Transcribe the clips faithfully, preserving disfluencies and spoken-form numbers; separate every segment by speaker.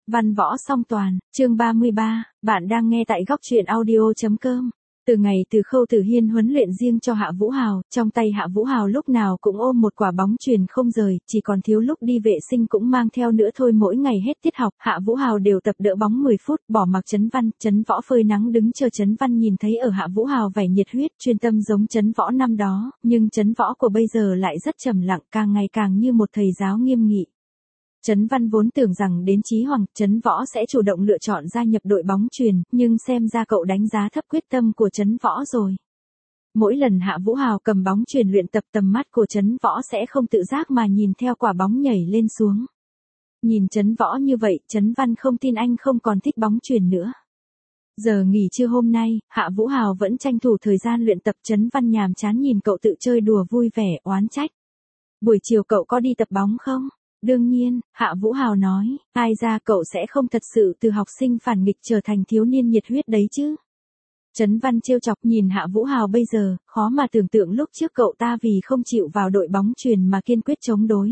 Speaker 1: Văn võ song toàn, chương ba mươi ba, bạn đang nghe tại góc truyện audio.com. Từ ngày từ Khâu Tử Hiên huấn luyện riêng cho Hạ Vũ Hào, trong tay Hạ Vũ Hào lúc nào cũng ôm một quả bóng chuyền không rời, chỉ còn thiếu lúc đi vệ sinh cũng mang theo nữa thôi. Mỗi ngày hết tiết học, Hạ Vũ Hào đều tập đỡ bóng mười phút, bỏ mặc Chấn Văn, Chấn Võ phơi nắng đứng chờ. Chấn Văn nhìn thấy ở Hạ Vũ Hào vẻ nhiệt huyết, chuyên tâm giống Chấn Võ năm đó, nhưng Chấn Võ của bây giờ lại rất trầm lặng, càng ngày càng như một thầy giáo nghiêm nghị. Chấn Văn vốn tưởng rằng đến Chí Hoàng, Chấn Võ sẽ chủ động lựa chọn gia nhập đội bóng chuyền, nhưng xem ra cậu đánh giá thấp quyết tâm của Chấn Võ rồi. Mỗi lần Hạ Vũ Hào cầm bóng chuyền luyện tập, tầm mắt của Chấn Võ sẽ không tự giác mà nhìn theo quả bóng nhảy lên xuống. Nhìn Chấn Võ như vậy, Chấn Văn không tin anh không còn thích bóng chuyền nữa. Giờ nghỉ trưa hôm nay, Hạ Vũ Hào vẫn tranh thủ thời gian luyện tập. Chấn Văn nhàm chán nhìn cậu tự chơi đùa vui vẻ, oán trách. Buổi chiều cậu có đi tập bóng không? Đương nhiên, Hạ Vũ Hào nói, ai ra cậu sẽ không thật sự từ học sinh phản nghịch trở thành thiếu niên nhiệt huyết đấy chứ. Chấn Văn trêu chọc nhìn Hạ Vũ Hào bây giờ, khó mà tưởng tượng lúc trước cậu ta vì không chịu vào đội bóng chuyền mà kiên quyết chống đối.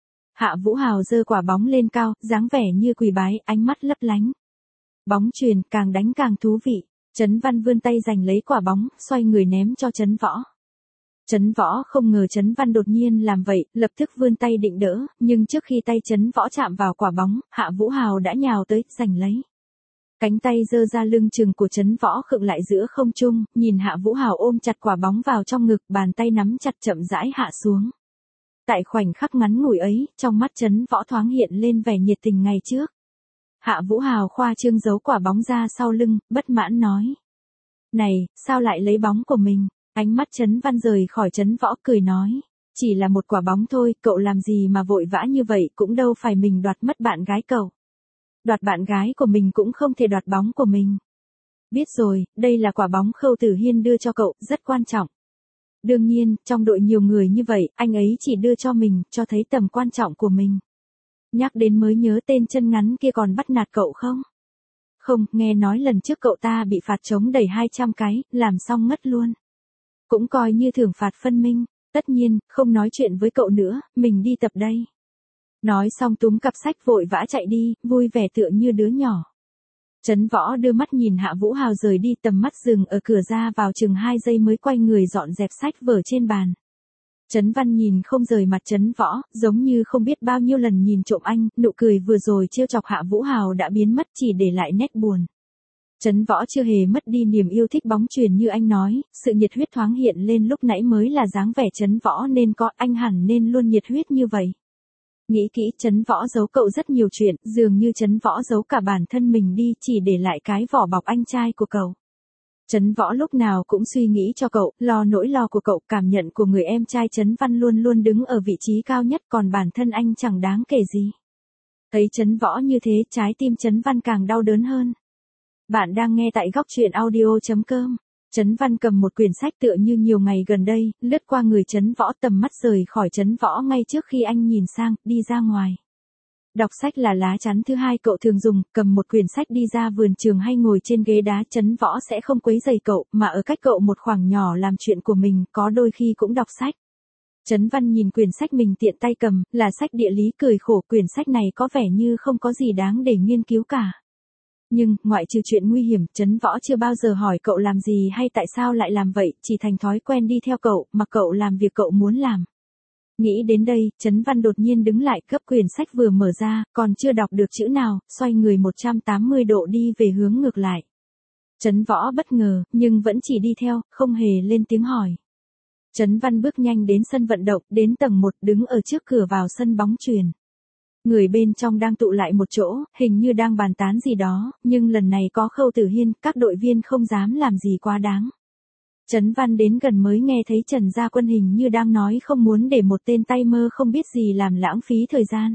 Speaker 1: Hạ Vũ Hào giơ quả bóng lên cao, dáng vẻ như quỳ bái, ánh mắt lấp lánh. Bóng chuyền càng đánh càng thú vị. Chấn Văn vươn tay giành lấy quả bóng, xoay người ném cho Chấn Võ. Chấn Võ không ngờ Chấn Văn đột nhiên làm vậy, lập tức vươn tay định đỡ, nhưng trước khi tay Chấn Võ chạm vào quả bóng, Hạ Vũ Hào đã nhào tới, giành lấy. Cánh tay giơ ra lưng chừng của Chấn Võ khựng lại giữa không trung, nhìn Hạ Vũ Hào ôm chặt quả bóng vào trong ngực, bàn tay nắm chặt chậm rãi hạ xuống. Tại khoảnh khắc ngắn ngủi ấy, trong mắt Chấn Võ thoáng hiện lên vẻ nhiệt tình ngày trước. Hạ Vũ Hào khoa trương giấu quả bóng ra sau lưng, bất mãn nói. Này, sao lại lấy bóng của mình? Ánh mắt Chấn Văn rời khỏi Chấn Võ, cười nói. Chỉ là một quả bóng thôi, cậu làm gì mà vội vã như vậy, cũng đâu phải mình đoạt mất bạn gái cậu. Đoạt bạn gái của mình cũng không thể đoạt bóng của mình. Biết rồi, đây là quả bóng Khâu Tử Hiên đưa cho cậu, rất quan trọng. Đương nhiên, trong đội nhiều người như vậy, anh ấy chỉ đưa cho mình, cho thấy tầm quan trọng của mình. Nhắc đến mới nhớ tên chân ngắn kia còn bắt nạt cậu không? Không, nghe nói lần trước cậu ta bị phạt trống đầy hai trăm cái, làm xong ngất luôn. Cũng coi như thưởng phạt phân minh, tất nhiên, không nói chuyện với cậu nữa, mình đi tập đây. Nói xong túm cặp sách vội vã chạy đi, vui vẻ tựa như đứa nhỏ. Chấn Võ đưa mắt nhìn Hạ Vũ Hào rời đi, tầm mắt dừng ở cửa ra vào chừng hai giây mới quay người dọn dẹp sách vở trên bàn. Chấn Văn nhìn không rời mặt Chấn Võ, giống như không biết bao nhiêu lần nhìn trộm anh, nụ cười vừa rồi trêu chọc Hạ Vũ Hào đã biến mất, chỉ để lại nét buồn. Chấn Võ chưa hề mất đi niềm yêu thích bóng chuyền như anh nói, sự nhiệt huyết thoáng hiện lên lúc nãy mới là dáng vẻ Chấn Võ nên có, anh hẳn nên luôn nhiệt huyết như vậy. Nghĩ kỹ, Chấn Võ giấu cậu rất nhiều chuyện, dường như Chấn Võ giấu cả bản thân mình đi, chỉ để lại cái vỏ bọc anh trai của cậu. Chấn Võ lúc nào cũng suy nghĩ cho cậu, lo nỗi lo của cậu, cảm nhận của người em trai Chấn Văn luôn luôn đứng ở vị trí cao nhất, còn bản thân anh chẳng đáng kể gì. Thấy Chấn Võ như thế, trái tim Chấn Văn càng đau đớn hơn. Bạn đang nghe tại góc truyện audio.com. Chấn Văn cầm một quyển sách tựa như nhiều ngày gần đây, lướt qua người Chấn Võ, tầm mắt rời khỏi Chấn Võ ngay trước khi anh nhìn sang, đi ra ngoài. Đọc sách là lá chắn thứ hai cậu thường dùng, cầm một quyển sách đi ra vườn trường hay ngồi trên ghế đá, Chấn Võ sẽ không quấy rầy cậu, mà ở cách cậu một khoảng nhỏ làm chuyện của mình, có đôi khi cũng đọc sách. Chấn Văn nhìn quyển sách mình tiện tay cầm, là sách địa lý, cười khổ, quyển sách này có vẻ như không có gì đáng để nghiên cứu cả. Nhưng, ngoại trừ chuyện nguy hiểm, Chấn Võ chưa bao giờ hỏi cậu làm gì hay tại sao lại làm vậy, chỉ thành thói quen đi theo cậu, mặc cậu làm việc cậu muốn làm. Nghĩ đến đây, Chấn Văn đột nhiên đứng lại, gấp quyển sách vừa mở ra, còn chưa đọc được chữ nào, xoay người một trăm tám mươi độ đi về hướng ngược lại. Chấn Võ bất ngờ, nhưng vẫn chỉ đi theo, không hề lên tiếng hỏi. Chấn Văn bước nhanh đến sân vận động, đến tầng một, đứng ở trước cửa vào sân bóng chuyền. Người bên trong đang tụ lại một chỗ, hình như đang bàn tán gì đó, nhưng lần này có Khâu Tử Hiên, các đội viên không dám làm gì quá đáng. Chấn Văn đến gần mới nghe thấy Trần Gia Quân hình như đang nói không muốn để một tên tay mơ không biết gì làm lãng phí thời gian.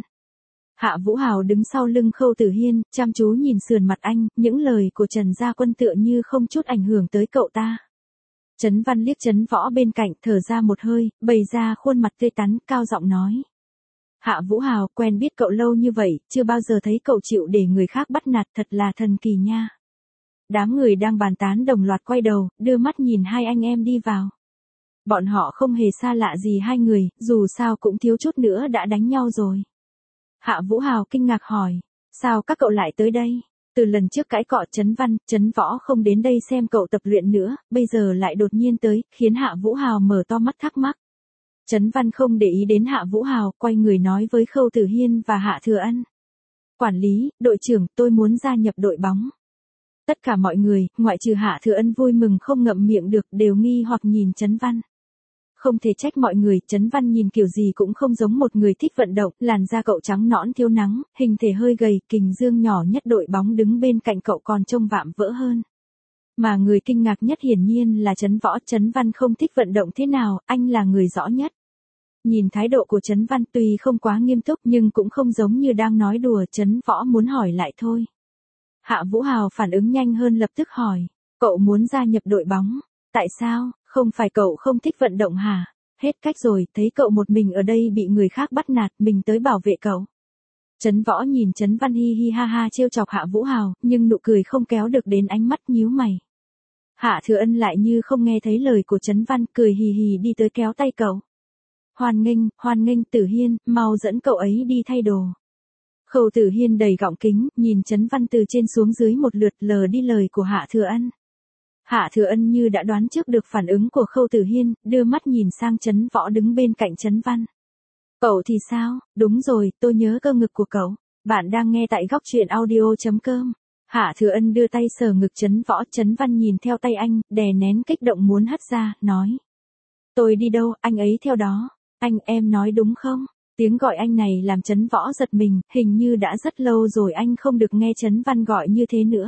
Speaker 1: Hạ Vũ Hào đứng sau lưng Khâu Tử Hiên, chăm chú nhìn sườn mặt anh, những lời của Trần Gia Quân tựa như không chút ảnh hưởng tới cậu ta. Chấn Văn liếc Chấn Võ bên cạnh, thở ra một hơi, bày ra khuôn mặt tươi tắn, cao giọng nói. Hạ Vũ Hào, quen biết cậu lâu như vậy, chưa bao giờ thấy cậu chịu để người khác bắt nạt, thật là thần kỳ nha. Đám người đang bàn tán đồng loạt quay đầu, đưa mắt nhìn hai anh em đi vào. Bọn họ không hề xa lạ gì hai người, dù sao cũng thiếu chút nữa đã đánh nhau rồi. Hạ Vũ Hào kinh ngạc hỏi, Sao các cậu lại tới đây? Từ lần trước cãi cọ Trấn Văn, Trấn Võ không đến đây xem cậu tập luyện nữa, bây giờ lại đột nhiên tới, khiến Hạ Vũ Hào mở to mắt thắc mắc. Trấn Văn không để ý đến Hạ Vũ Hào, quay người nói với Khâu Tử Hiên và Hạ Thừa Ân. Quản lý, đội trưởng, tôi muốn gia nhập đội bóng. Tất cả mọi người, ngoại trừ Hạ Thừa Ân vui mừng không ngậm miệng được, đều nghi hoặc nhìn Trấn Văn. Không thể trách mọi người, Trấn Văn nhìn kiểu gì cũng không giống một người thích vận động, làn da cậu trắng nõn thiếu nắng, hình thể hơi gầy, kình dương nhỏ nhất đội bóng đứng bên cạnh cậu còn trông vạm vỡ hơn. Mà người kinh ngạc nhất hiển nhiên là Trấn Võ, Trấn Văn không thích vận động thế nào, anh là người rõ nhất. Nhìn thái độ của Trấn Văn tuy không quá nghiêm túc nhưng cũng không giống như đang nói đùa, Trấn Võ muốn hỏi lại thôi. Hạ Vũ Hào phản ứng nhanh hơn lập tức hỏi, cậu muốn gia nhập đội bóng, tại sao, không phải cậu không thích vận động hả? Hết cách rồi, thấy cậu một mình ở đây bị người khác bắt nạt, mình tới bảo vệ cậu. Trấn Võ nhìn Trấn Văn hi hi ha ha trêu chọc Hạ Vũ Hào, nhưng nụ cười không kéo được đến ánh mắt nhíu mày. Hạ Thừa Ân lại như không nghe thấy lời của Trấn Văn, cười hì hì đi tới kéo tay cậu. Hoan nghênh, hoan nghênh Tử Hiên, mau dẫn cậu ấy đi thay đồ. Khâu Tử Hiên đầy gọng kính, nhìn Trấn Văn từ trên xuống dưới một lượt, lờ đi lời của Hạ Thừa Ân. Hạ Thừa Ân như đã đoán trước được phản ứng của Khâu Tử Hiên, đưa mắt nhìn sang Trấn Võ đứng bên cạnh Trấn Văn. Cậu thì sao? Đúng rồi, tôi nhớ cơ ngực của cậu. Bạn đang nghe tại góc truyện audio chấm com. Hạ Thừa Ân đưa tay sờ ngực Trấn Võ, Trấn Văn nhìn theo tay anh, đè nén kích động muốn hất ra, nói. Tôi đi đâu, anh ấy theo đó. Anh, em nói đúng không? Tiếng gọi anh này làm Trấn Võ giật mình, hình như đã rất lâu rồi anh không được nghe Trấn Văn gọi như thế nữa.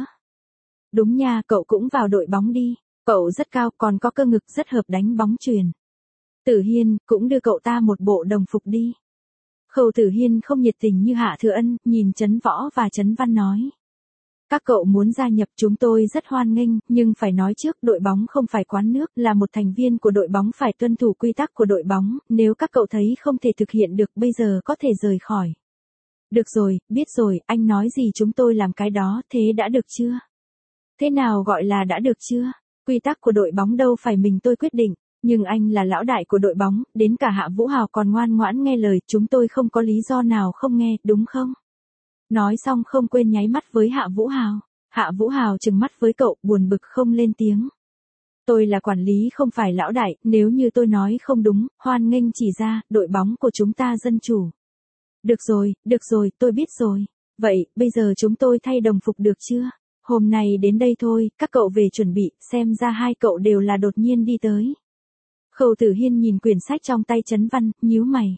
Speaker 1: Đúng nha, cậu cũng vào đội bóng đi. Cậu rất cao, còn có cơ ngực rất hợp đánh bóng chuyền. Tử Hiên, cũng đưa cậu ta một bộ đồng phục đi. Khâu Tử Hiên không nhiệt tình như Hạ Thừa Ân, nhìn Trấn Võ và Trấn Văn nói. Các cậu muốn gia nhập chúng tôi rất hoan nghênh, nhưng phải nói trước đội bóng không phải quán nước, là một thành viên của đội bóng phải tuân thủ quy tắc của đội bóng, nếu các cậu thấy không thể thực hiện được bây giờ có thể rời khỏi. Được rồi, biết rồi, anh nói gì chúng tôi làm cái đó, thế đã được chưa? Thế nào gọi là đã được chưa? Quy tắc của đội bóng đâu phải mình tôi quyết định, nhưng anh là lão đại của đội bóng, đến cả Hạ Vũ Hào còn ngoan ngoãn nghe lời, chúng tôi không có lý do nào không nghe, đúng không? Nói xong không quên nháy mắt với Hạ Vũ Hào. Hạ Vũ Hào trừng mắt với cậu, buồn bực không lên tiếng. Tôi là quản lý không phải lão đại, nếu như tôi nói không đúng, hoan nghênh chỉ ra, đội bóng của chúng ta dân chủ. Được rồi, được rồi, tôi biết rồi. Vậy, bây giờ chúng tôi thay đồng phục được chưa? Hôm nay đến đây thôi, các cậu về chuẩn bị, xem ra hai cậu đều là đột nhiên đi tới. Khâu Tử Hiên nhìn quyển sách trong tay Trấn Văn, nhíu mày.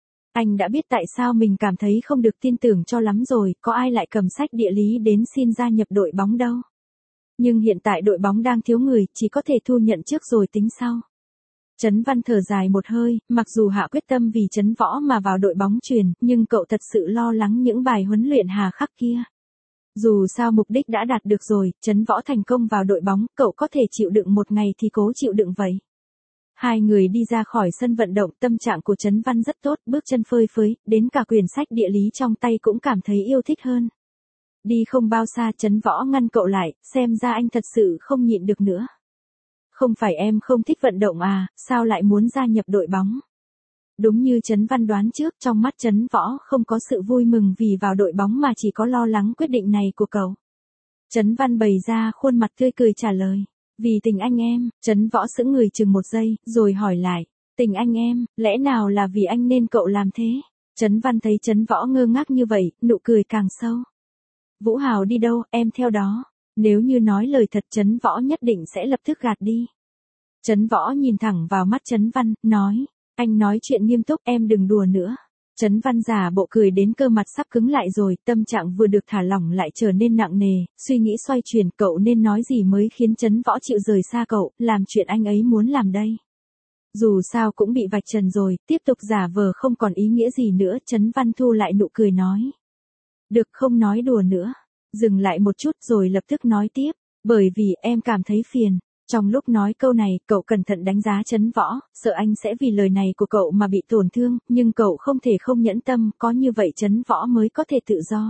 Speaker 1: Anh đã biết tại sao mình cảm thấy không được tin tưởng cho lắm rồi, có ai lại cầm sách địa lý đến xin gia nhập đội bóng đâu. Nhưng hiện tại đội bóng đang thiếu người, chỉ có thể thu nhận trước rồi tính sau. Trấn Văn thở dài một hơi, mặc dù Hạ quyết tâm vì Trấn Võ mà vào đội bóng chuyền, nhưng cậu thật sự lo lắng những bài huấn luyện hà khắc kia. Dù sao mục đích đã đạt được rồi, Trấn Võ thành công vào đội bóng, cậu có thể chịu đựng một ngày thì cố chịu đựng vậy. Hai người đi ra khỏi sân vận động, tâm trạng của Trấn Văn rất tốt, bước chân phơi phới, đến cả quyển sách địa lý trong tay cũng cảm thấy yêu thích hơn. Đi không bao xa Trấn Võ ngăn cậu lại, xem ra anh thật sự không nhịn được nữa. Không phải em không thích vận động à, sao lại muốn gia nhập đội bóng? Đúng như Trấn Văn đoán trước, trong mắt Trấn Võ không có sự vui mừng vì vào đội bóng mà chỉ có lo lắng quyết định này của cậu. Trấn Văn bày ra khuôn mặt tươi cười trả lời. Vì tình anh em, Trấn Võ sững người chừng một giây, rồi hỏi lại. Tình anh em, lẽ nào là vì anh nên cậu làm thế? Trấn Văn thấy Trấn Võ ngơ ngác như vậy, nụ cười càng sâu. Vũ Hào đi đâu, em theo đó. Nếu như nói lời thật Trấn Võ nhất định sẽ lập tức gạt đi. Trấn Võ nhìn thẳng vào mắt Trấn Văn, nói. Anh nói chuyện nghiêm túc, em đừng đùa nữa. Trấn Văn giả bộ cười đến cơ mặt sắp cứng lại rồi, tâm trạng vừa được thả lỏng lại trở nên nặng nề, suy nghĩ xoay chuyển, cậu nên nói gì mới khiến Trấn Võ chịu rời xa cậu, làm chuyện anh ấy muốn làm đây. Dù sao cũng bị vạch trần rồi, tiếp tục giả vờ không còn ý nghĩa gì nữa, Trấn Văn thu lại nụ cười nói. Được, không nói đùa nữa. Dừng lại một chút rồi lập tức nói tiếp, bởi vì em cảm thấy phiền. Trong lúc nói câu này, cậu cẩn thận đánh giá Trấn Võ, sợ anh sẽ vì lời này của cậu mà bị tổn thương, nhưng cậu không thể không nhẫn tâm, có như vậy Trấn Võ mới có thể tự do.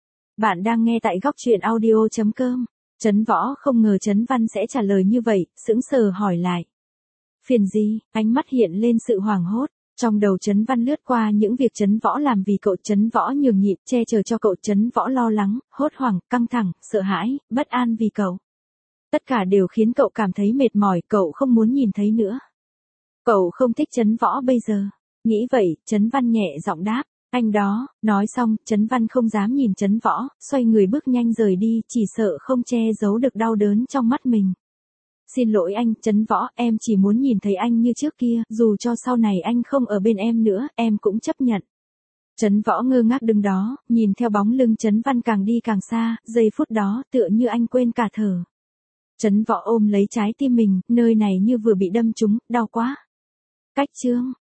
Speaker 1: Bạn đang nghe tại góc truyện audio chấm com. Trấn Võ không ngờ Trấn Văn sẽ trả lời như vậy, sững sờ hỏi lại. Phiền gì? Ánh mắt hiện lên sự hoảng hốt. Trong đầu Trấn Văn lướt qua những việc Trấn Võ làm vì cậu, Trấn Võ nhường nhịn, che chở cho cậu, Trấn Võ lo lắng, hốt hoảng, căng thẳng, sợ hãi, bất an vì cậu. Tất cả đều khiến cậu cảm thấy mệt mỏi, cậu không muốn nhìn thấy nữa. Cậu không thích Trấn Võ bây giờ. Nghĩ vậy, Trấn Văn nhẹ giọng đáp, anh đó. Nói xong, Trấn Văn không dám nhìn Trấn Võ, xoay người bước nhanh rời đi, chỉ sợ không che giấu được đau đớn trong mắt mình. Xin lỗi anh, Trấn Võ, em chỉ muốn nhìn thấy anh như trước kia, dù cho sau này anh không ở bên em nữa, em cũng chấp nhận. Trấn Võ ngơ ngác đứng đó, nhìn theo bóng lưng Trấn Văn càng đi càng xa, giây phút đó tựa như anh quên cả thở. Trấn Võ ôm lấy trái tim mình, nơi này như vừa bị đâm trúng, đau quá. Cách chương